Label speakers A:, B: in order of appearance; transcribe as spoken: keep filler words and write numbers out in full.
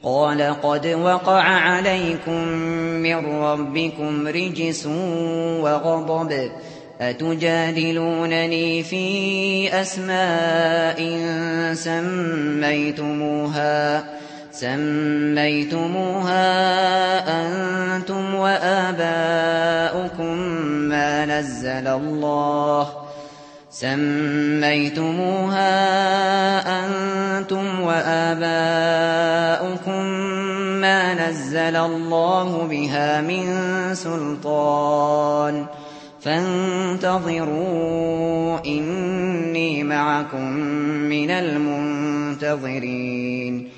A: قال قد وقع عليكم من ربكم رجس وغضب أتجادلونني في أسماء سميتموها سميتموها أنتم وآباؤكم ما نزل الله سميتموها أنتم وآباؤكم ما نزل الله بها من سلطان فانتظروا إني معكم من المنتظرين